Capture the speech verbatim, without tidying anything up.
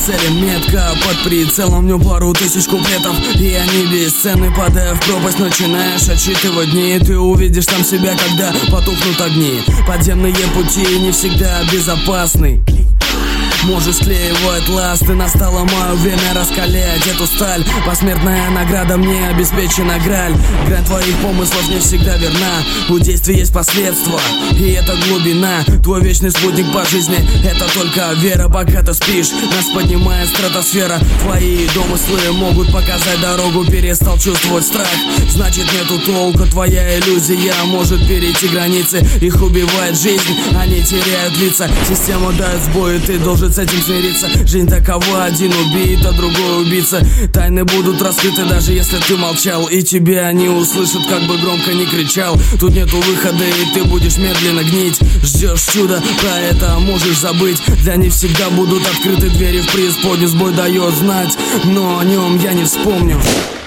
цели метко, под прицелом в нем пару тысяч куплетов, и они бесценны. Падая в пропасть, начинаешь отсчитывать дни. Ты увидишь там себя, когда потухнут огни. Подземные пути не всегда безопасны. Можешь склеивать ласты, настало мое время раскалять эту сталь. Посмертная награда мне обеспечена граль. Грань твоих помыслов не всегда верна. У действий есть последствия, и это глубина. Твой вечный спутник по жизни — это только вера. Пока ты спишь, нас поднимает стратосфера. Твои домыслы могут показать дорогу. Перестал чувствовать страх, значит нету толка. Твоя иллюзия может перейти границы. Их убивает жизнь, они теряют лица. Система дает сбой, и ты должен с этим смириться. Жизнь такова, один убит, а другой убийца. Тайны будут раскрыты, даже если ты молчал, и тебя они услышат, как бы громко не кричал. Тут нету выхода, и ты будешь медленно гнить. Ждешь чуда, про это можешь забыть. Для них всегда будут открыты двери в преисподнюю. Сбой дает знать, но о нем я не вспомню.